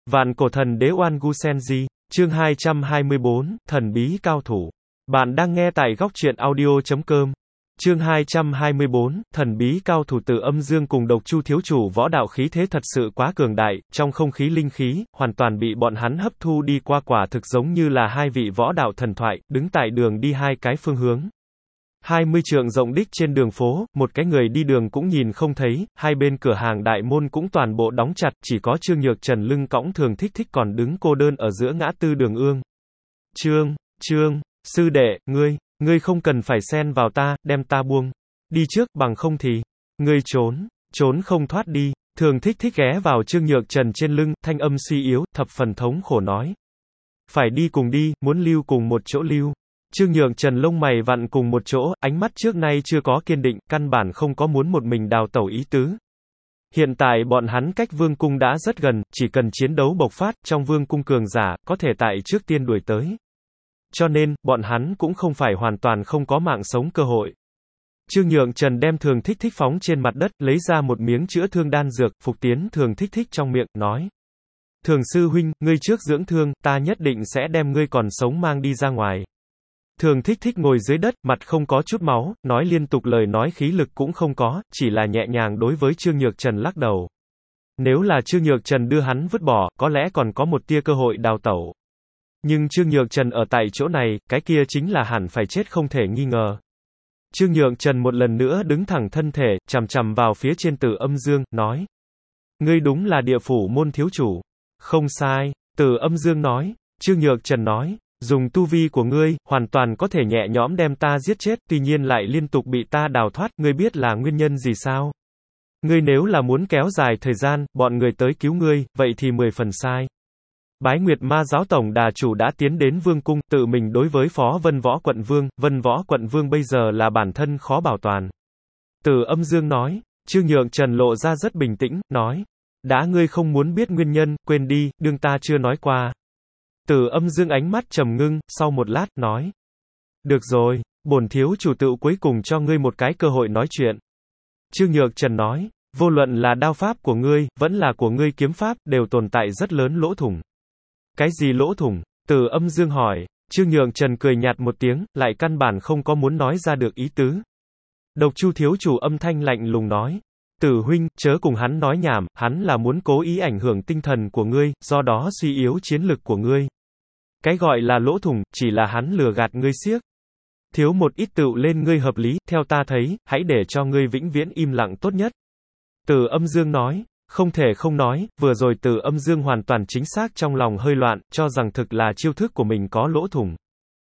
Vạn cổ thần đế Oan Gu Senji, chương 224, thần bí cao thủ. Bạn đang nghe tại góc truyện audio.com. Chương 224, thần bí cao thủ. Từ Âm Dương cùng Độc Chu thiếu chủ võ đạo khí thế thật sự quá cường đại, trong không khí linh khí, hoàn toàn bị bọn hắn hấp thu đi qua, quả thực giống như là hai vị võ đạo thần thoại, đứng tại đường đi hai cái phương hướng. 20 trượng rộng đích trên đường phố, một cái người đi đường cũng nhìn không thấy, hai bên cửa hàng đại môn cũng toàn bộ đóng chặt, chỉ có Trương Nhược Trần lưng cõng Thường Thích Thích còn đứng cô đơn ở giữa ngã tư đường ương. Trương, sư đệ, ngươi không cần phải xen vào ta, đem ta buông đi trước, bằng không thì, ngươi trốn không thoát đi. Thường Thích Thích ghé vào Trương Nhược Trần trên lưng, thanh âm suy yếu, thập phần thống khổ nói. Phải đi cùng đi, muốn lưu cùng một chỗ lưu. Trương Nhược Trần lông mày vặn cùng một chỗ, ánh mắt trước nay chưa có kiên định, căn bản không có muốn một mình đào tẩu ý tứ. Hiện tại bọn hắn cách vương cung đã rất gần, chỉ cần chiến đấu bộc phát, trong vương cung cường giả, có thể tại trước tiên đuổi tới. Cho nên, bọn hắn cũng không phải hoàn toàn không có mạng sống cơ hội. Trương Nhược Trần đem Thường Thích Thích phóng trên mặt đất, lấy ra một miếng chữa thương đan dược, phục tiến Thường Thích Thích trong miệng, nói. Thường sư huynh, ngươi trước dưỡng thương, ta nhất định sẽ đem ngươi còn sống mang đi ra ngoài. Thường Thích Thích ngồi dưới đất, mặt không có chút máu, nói liên tục lời nói khí lực cũng không có, chỉ là nhẹ nhàng đối với Trương Nhược Trần lắc đầu. Nếu là Trương Nhược Trần đưa hắn vứt bỏ, có lẽ còn có một tia cơ hội đào tẩu. Nhưng Trương Nhược Trần ở tại chỗ này, cái kia chính là hẳn phải chết không thể nghi ngờ. Trương Nhược Trần một lần nữa đứng thẳng thân thể, chằm chằm vào phía trên Từ Âm Dương, nói. Ngươi đúng là địa phủ môn thiếu chủ. Không sai, Từ Âm Dương nói. Trương Nhược Trần nói. Dùng tu vi của ngươi, hoàn toàn có thể nhẹ nhõm đem ta giết chết, tuy nhiên lại liên tục bị ta đào thoát, ngươi biết là nguyên nhân gì sao? Ngươi nếu là muốn kéo dài thời gian, bọn người tới cứu ngươi, vậy thì 10 phần sai. Bái Nguyệt Ma giáo tổng đà chủ đã tiến đến vương cung, tự mình đối với phó Vân Võ quận vương bây giờ là bản thân khó bảo toàn. Từ Âm Dương nói. Trương Nhược Trần lộ ra rất bình tĩnh, nói. Đã ngươi không muốn biết nguyên nhân, quên đi, đương ta chưa nói qua. Từ Âm Dương ánh mắt trầm ngưng, sau một lát, nói. Được rồi, bổn thiếu chủ tự cuối cùng cho ngươi một cái cơ hội nói chuyện. Trương Nhược Trần nói, vô luận là đao pháp của ngươi, vẫn là của ngươi kiếm pháp, đều tồn tại rất lớn lỗ thủng. Cái gì lỗ thủng? Từ Âm Dương hỏi. Trương Nhược Trần cười nhạt một tiếng, lại căn bản không có muốn nói ra được ý tứ. Độc Chu thiếu chủ âm thanh lạnh lùng nói. Tử huynh, chớ cùng hắn nói nhảm, hắn là muốn cố ý ảnh hưởng tinh thần của ngươi, do đó suy yếu chiến lực của ngươi. Cái gọi là lỗ thủng, chỉ là hắn lừa gạt ngươi xiếc. Thiếu một ít tựu lên ngươi hợp lý, theo ta thấy, hãy để cho ngươi vĩnh viễn im lặng tốt nhất. Từ Âm Dương nói, không thể không nói, vừa rồi Từ Âm Dương hoàn toàn chính xác trong lòng hơi loạn, cho rằng thực là chiêu thức của mình có lỗ thủng.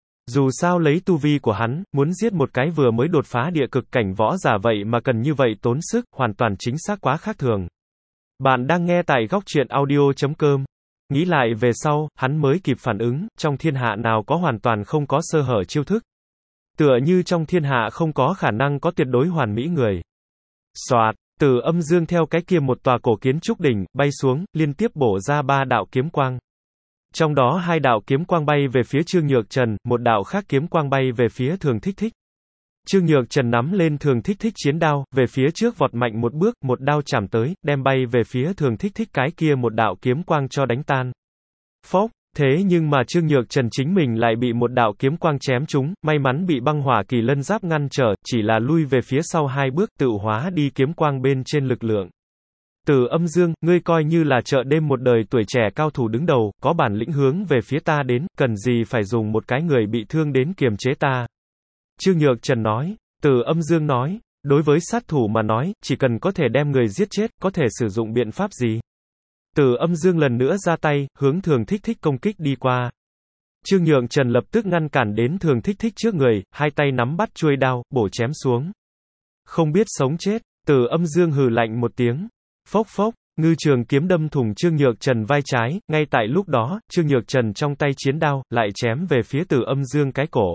Dù sao lấy tu vi của hắn, muốn giết một cái vừa mới đột phá địa cực cảnh võ giả vậy mà cần như vậy tốn sức, hoàn toàn chính xác quá khác thường. Bạn đang nghe tại góc truyện audio.com. Nghĩ lại về sau, hắn mới kịp phản ứng, trong thiên hạ nào có hoàn toàn không có sơ hở chiêu thức. Tựa như trong thiên hạ không có khả năng có tuyệt đối hoàn mỹ người. Soạt, Từ Âm Dương theo cái kia một tòa cổ kiến trúc đỉnh, bay xuống, liên tiếp bổ ra 3 đạo kiếm quang. Trong đó 2 đạo kiếm quang bay về phía Trương Nhược Trần, một đạo khác kiếm quang bay về phía Thường Thích Thích. Trương Nhược Trần nắm lên Thường Thích Thích chiến đao, về phía trước vọt mạnh một bước, một đao chạm tới, đem bay về phía Thường Thích Thích cái kia một đạo kiếm quang cho đánh tan. Phốc, thế nhưng mà Trương Nhược Trần chính mình lại bị một đạo kiếm quang chém trúng, may mắn bị băng hỏa kỳ lân giáp ngăn trở, chỉ là lui về phía sau 2 bước, tự hóa đi kiếm quang bên trên lực lượng. Từ Âm Dương, ngươi coi như là chợ đêm một đời tuổi trẻ cao thủ đứng đầu, có bản lĩnh hướng về phía ta đến, cần gì phải dùng một cái người bị thương đến kiềm chế ta. Trương Nhược Trần nói. Từ Âm Dương nói, đối với sát thủ mà nói, chỉ cần có thể đem người giết chết, có thể sử dụng biện pháp gì. Từ Âm Dương lần nữa ra tay, hướng Thường Thích Thích công kích đi qua. Trương Nhược Trần lập tức ngăn cản đến Thường Thích Thích trước người, hai tay nắm bắt chuôi đao, bổ chém xuống. Không biết sống chết, Từ Âm Dương hừ lạnh một tiếng. Phốc phốc, ngư trường kiếm đâm thủng Trương Nhược Trần vai trái, ngay tại lúc đó, Trương Nhược Trần trong tay chiến đao, lại chém về phía Từ Âm Dương cái cổ.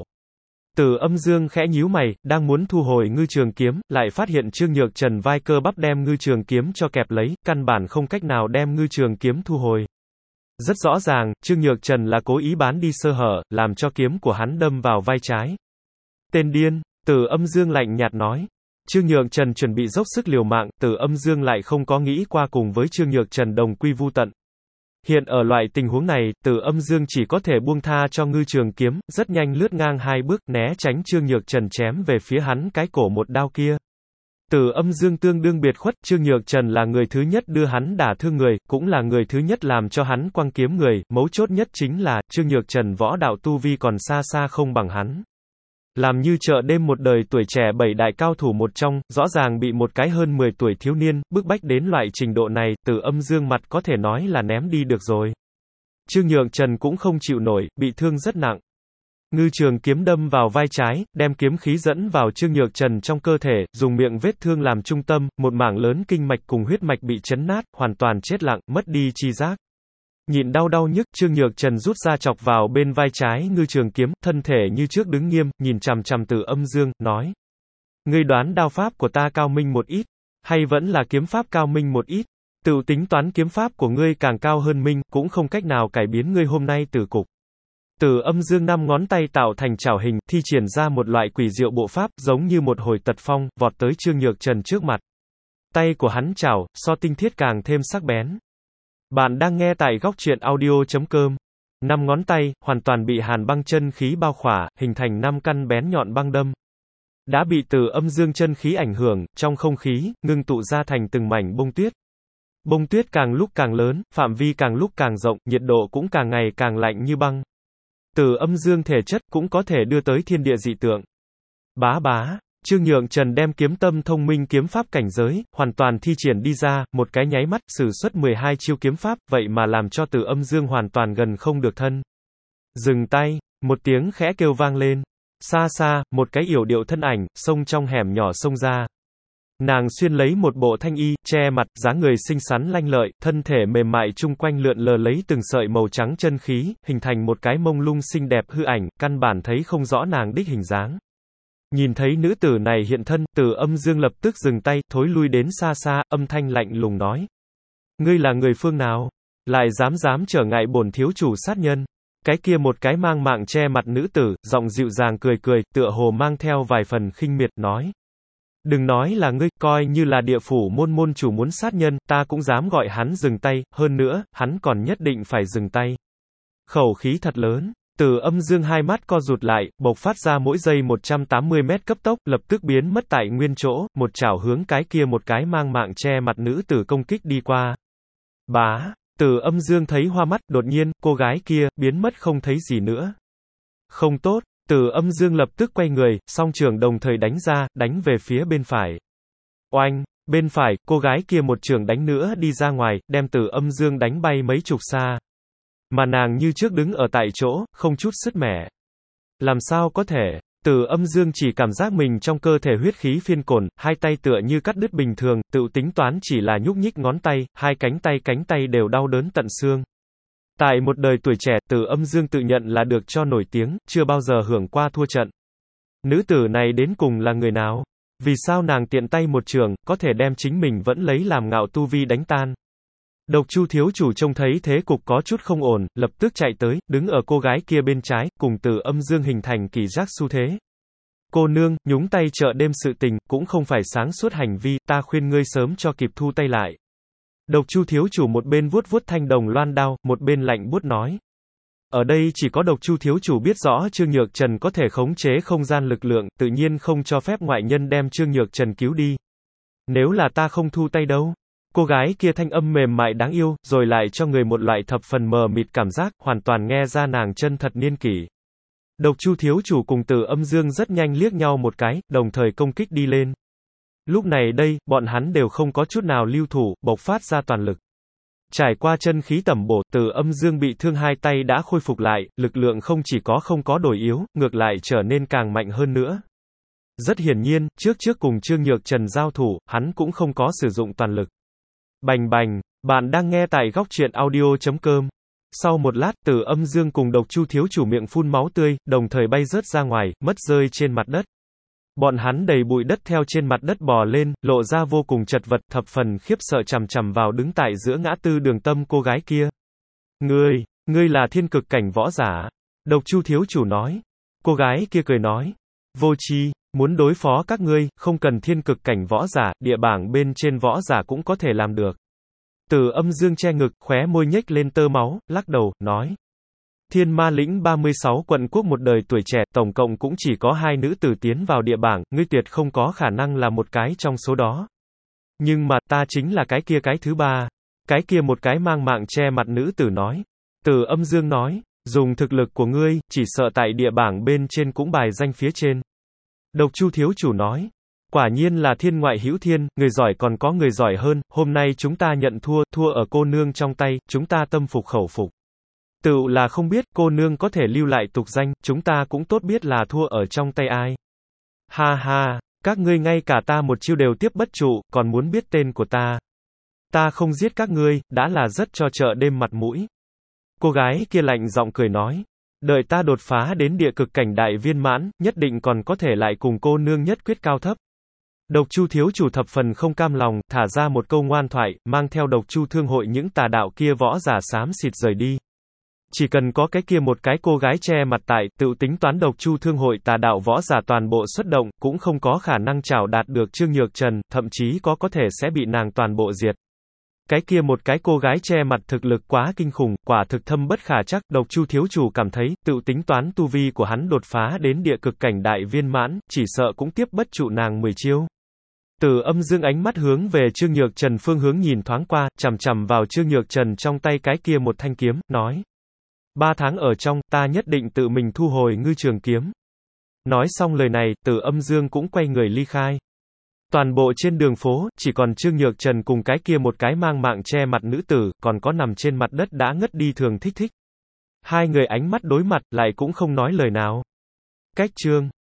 Từ Âm Dương khẽ nhíu mày, đang muốn thu hồi ngư trường kiếm, lại phát hiện Trương Nhược Trần vai cơ bắp đem ngư trường kiếm cho kẹp lấy, căn bản không cách nào đem ngư trường kiếm thu hồi. Rất rõ ràng, Trương Nhược Trần là cố ý bán đi sơ hở, làm cho kiếm của hắn đâm vào vai trái. Tên điên, Từ Âm Dương lạnh nhạt nói. Trương Nhược Trần chuẩn bị dốc sức liều mạng, Từ Âm Dương lại không có nghĩ qua cùng với Trương Nhược Trần đồng quy vu tận. Hiện ở loại tình huống này, Từ Âm Dương chỉ có thể buông tha cho Ngư Trường Kiếm, rất nhanh lướt ngang hai bước, né tránh Trương Nhược Trần chém về phía hắn cái cổ một đao kia. Từ Âm Dương tương đương biệt khuất, Trương Nhược Trần là người thứ nhất đưa hắn đả thương người, cũng là người thứ nhất làm cho hắn quăng kiếm người, mấu chốt nhất chính là, Trương Nhược Trần võ đạo tu vi còn xa xa không bằng hắn. Làm như chợ đêm một đời tuổi trẻ bảy đại cao thủ một trong, rõ ràng bị một cái hơn 10 tuổi thiếu niên, bức bách đến loại trình độ này, Từ Âm Dương mặt có thể nói là ném đi được rồi. Trương Nhược Trần cũng không chịu nổi, bị thương rất nặng. Ngư Trường Kiếm đâm vào vai trái, đem kiếm khí dẫn vào Trương Nhược Trần trong cơ thể, dùng miệng vết thương làm trung tâm, một mảng lớn kinh mạch cùng huyết mạch bị chấn nát, hoàn toàn chết lặng, mất đi chi giác. Nhịn đau nhức, Trương Nhược Trần rút ra chọc vào bên vai trái Ngư Trường Kiếm, thân thể như trước đứng nghiêm, nhìn chằm chằm Từ Âm Dương, nói: "Ngươi đoán đao pháp của ta cao minh một ít, hay vẫn là kiếm pháp cao minh một ít? Tự tính toán kiếm pháp của ngươi càng cao hơn minh, cũng không cách nào cải biến ngươi hôm nay tử cục." Từ Âm Dương năm ngón tay tạo thành chảo hình, thi triển ra một loại quỷ diệu bộ pháp, giống như một hồi tật phong, vọt tới Trương Nhược Trần trước mặt. Tay của hắn chảo, so tinh thiết càng thêm sắc bén. Bạn đang nghe tại góc truyện audio.com. Năm ngón tay, hoàn toàn bị hàn băng chân khí bao khỏa, hình thành 5 căn bén nhọn băng đâm. Đã bị Từ Âm Dương chân khí ảnh hưởng, trong không khí, ngưng tụ ra thành từng mảnh bông tuyết. Bông tuyết càng lúc càng lớn, phạm vi càng lúc càng rộng, nhiệt độ cũng càng ngày càng lạnh như băng. Từ Âm Dương thể chất cũng có thể đưa tới thiên địa dị tượng. Bá bá, Trương Nhượng Trần đem kiếm tâm thông minh kiếm pháp cảnh giới, hoàn toàn thi triển đi ra, một cái nháy mắt, sử xuất 12 chiêu kiếm pháp, vậy mà làm cho Từ Âm Dương hoàn toàn gần không được thân. Dừng tay, một tiếng khẽ kêu vang lên. Xa xa, một cái yểu điệu thân ảnh, xông trong hẻm nhỏ xông ra. Nàng xuyên lấy một bộ thanh y, che mặt, dáng người xinh xắn lanh lợi, thân thể mềm mại chung quanh lượn lờ lấy từng sợi màu trắng chân khí, hình thành một cái mông lung xinh đẹp hư ảnh, căn bản thấy không rõ nàng đích hình dáng. Nhìn thấy nữ tử này hiện thân, Từ Âm Dương lập tức dừng tay, thối lui đến xa xa, âm thanh lạnh lùng nói: "Ngươi là người phương nào? Lại dám trở ngại bổn thiếu chủ sát nhân?" Cái kia một cái mang mạng che mặt nữ tử, giọng dịu dàng cười cười, tựa hồ mang theo vài phần khinh miệt, nói: "Đừng nói là ngươi, coi như là địa phủ môn chủ muốn sát nhân, ta cũng dám gọi hắn dừng tay, hơn nữa, hắn còn nhất định phải dừng tay." Khẩu khí thật lớn. Từ Âm Dương hai mắt co rụt lại, bộc phát ra mỗi giây 180 mét cấp tốc, lập tức biến mất tại nguyên chỗ, một chảo hướng cái kia một cái mang mạng che mặt nữ tử công kích đi qua. Bá, Từ Âm Dương thấy hoa mắt, đột nhiên, cô gái kia, biến mất không thấy gì nữa. Không tốt, Từ Âm Dương lập tức quay người, song trường đồng thời đánh ra, đánh về phía bên phải. Oanh, bên phải, cô gái kia một trường đánh nữa đi ra ngoài, đem Từ Âm Dương đánh bay mấy chục xa. Mà nàng như trước đứng ở tại chỗ, không chút sứt mẻ. Làm sao có thể? Từ Âm Dương chỉ cảm giác mình trong cơ thể huyết khí phiên cồn, hai tay tựa như cắt đứt bình thường, tự tính toán chỉ là nhúc nhích ngón tay, hai cánh tay đều đau đớn tận xương. Tại một đời tuổi trẻ, Từ Âm Dương tự nhận là được cho nổi tiếng, chưa bao giờ hưởng qua thua trận. Nữ tử này đến cùng là người nào? Vì sao nàng tiện tay một trường, có thể đem chính mình vẫn lấy làm ngạo tu vi đánh tan? Độc Chu thiếu chủ trông thấy thế cục có chút không ổn, lập tức chạy tới, đứng ở cô gái kia bên trái, cùng Từ Âm Dương hình thành kỳ giác xu thế. Cô nương, nhúng tay chợ đêm sự tình, cũng không phải sáng suốt hành vi, ta khuyên ngươi sớm cho kịp thu tay lại. Độc Chu thiếu chủ một bên vuốt thanh đồng loan đao, một bên lạnh buốt nói. Ở đây chỉ có Độc Chu thiếu chủ biết rõ Trương Nhược Trần có thể khống chế không gian lực lượng, tự nhiên không cho phép ngoại nhân đem Trương Nhược Trần cứu đi. Nếu là ta không thu tay đâu? Cô gái kia thanh âm mềm mại đáng yêu, rồi lại cho người một loại thập phần mờ mịt cảm giác, hoàn toàn nghe ra nàng chân thật niên kỷ. Độc Chu thiếu chủ cùng Từ Âm Dương rất nhanh liếc nhau một cái, đồng thời công kích đi lên. Lúc này đây, bọn hắn đều không có chút nào lưu thủ, bộc phát ra toàn lực. Trải qua chân khí tẩm bổ, Từ Âm Dương bị thương hai tay đã khôi phục lại, lực lượng không chỉ không có đổi yếu, ngược lại trở nên càng mạnh hơn nữa. Rất hiển nhiên, trước cùng Trương Nhược Trần giao thủ, hắn cũng không có sử dụng toàn lực. Bành bành, bạn đang nghe tại góc truyện audio.com. Sau một lát, Từ Âm Dương cùng Độc Chu thiếu chủ miệng phun máu tươi, đồng thời bay rớt ra ngoài, mất rơi trên mặt đất. Bọn hắn đầy bụi đất theo trên mặt đất bò lên, lộ ra vô cùng chật vật, thập phần khiếp sợ chằm vào đứng tại giữa ngã tư đường tâm cô gái kia. Ngươi là thiên cực cảnh võ giả. Độc Chu thiếu chủ nói. Cô gái kia cười nói. Vô tri, muốn đối phó các ngươi, không cần thiên cực cảnh võ giả, địa bảng bên trên võ giả cũng có thể làm được. Từ Âm Dương che ngực, khóe môi nhếch lên tơ máu, lắc đầu, nói. Thiên Ma lĩnh 36 quận quốc một đời tuổi trẻ, tổng cộng cũng chỉ có 2 nữ tử tiến vào địa bảng, ngươi tuyệt không có khả năng là một cái trong số đó. Nhưng mà, ta chính là cái kia cái thứ ba. Cái kia một cái mang mạng che mặt nữ tử nói. Từ Âm Dương nói, dùng thực lực của ngươi, chỉ sợ tại địa bảng bên trên cũng bài danh phía trên. Độc Chu thiếu chủ nói. Quả nhiên là thiên ngoại hữu thiên, người giỏi còn có người giỏi hơn, hôm nay chúng ta nhận thua, thua ở cô nương trong tay, chúng ta tâm phục khẩu phục. Tựu là không biết cô nương có thể lưu lại tục danh, chúng ta cũng tốt biết là thua ở trong tay ai. Ha ha, các ngươi ngay cả ta một chiêu đều tiếp bất trụ, còn muốn biết tên của ta. Ta không giết các ngươi, đã là rất cho chợ đêm mặt mũi. Cô gái kia lạnh giọng cười nói. Đợi ta đột phá đến địa cực cảnh đại viên mãn, nhất định còn có thể lại cùng cô nương nhất quyết cao thấp. Độc Chu thiếu chủ thập phần không cam lòng, thả ra một câu ngoan thoại, mang theo Độc Chu thương hội những tà đạo kia võ giả xám xịt rời đi. Chỉ cần có cái kia một cái cô gái che mặt tại, tự tính toán Độc Chu thương hội tà đạo võ giả toàn bộ xuất động, cũng không có khả năng chảo đạt được Trương Nhược Trần, thậm chí có thể sẽ bị nàng toàn bộ diệt. Cái kia một cái cô gái che mặt thực lực quá kinh khủng, quả thực thâm bất khả trắc, Độc Chu thiếu chủ cảm thấy, tự tính toán tu vi của hắn đột phá đến địa cực cảnh đại viên mãn, chỉ sợ cũng tiếp bất trụ nàng 10 chiêu. Từ Âm Dương ánh mắt hướng về Trương Nhược Trần phương hướng nhìn thoáng qua, chằm chằm vào Trương Nhược Trần trong tay cái kia một thanh kiếm, nói. 3 tháng ở trong, ta nhất định tự mình thu hồi ngư trường kiếm. Nói xong lời này, Từ Âm Dương cũng quay người ly khai. Toàn bộ trên đường phố, chỉ còn Trương Nhược Trần cùng cái kia một cái mang mạng che mặt nữ tử, còn có nằm trên mặt đất đã ngất đi Thường Thích Thích. Hai người ánh mắt đối mặt, lại cũng không nói lời nào. Cách chương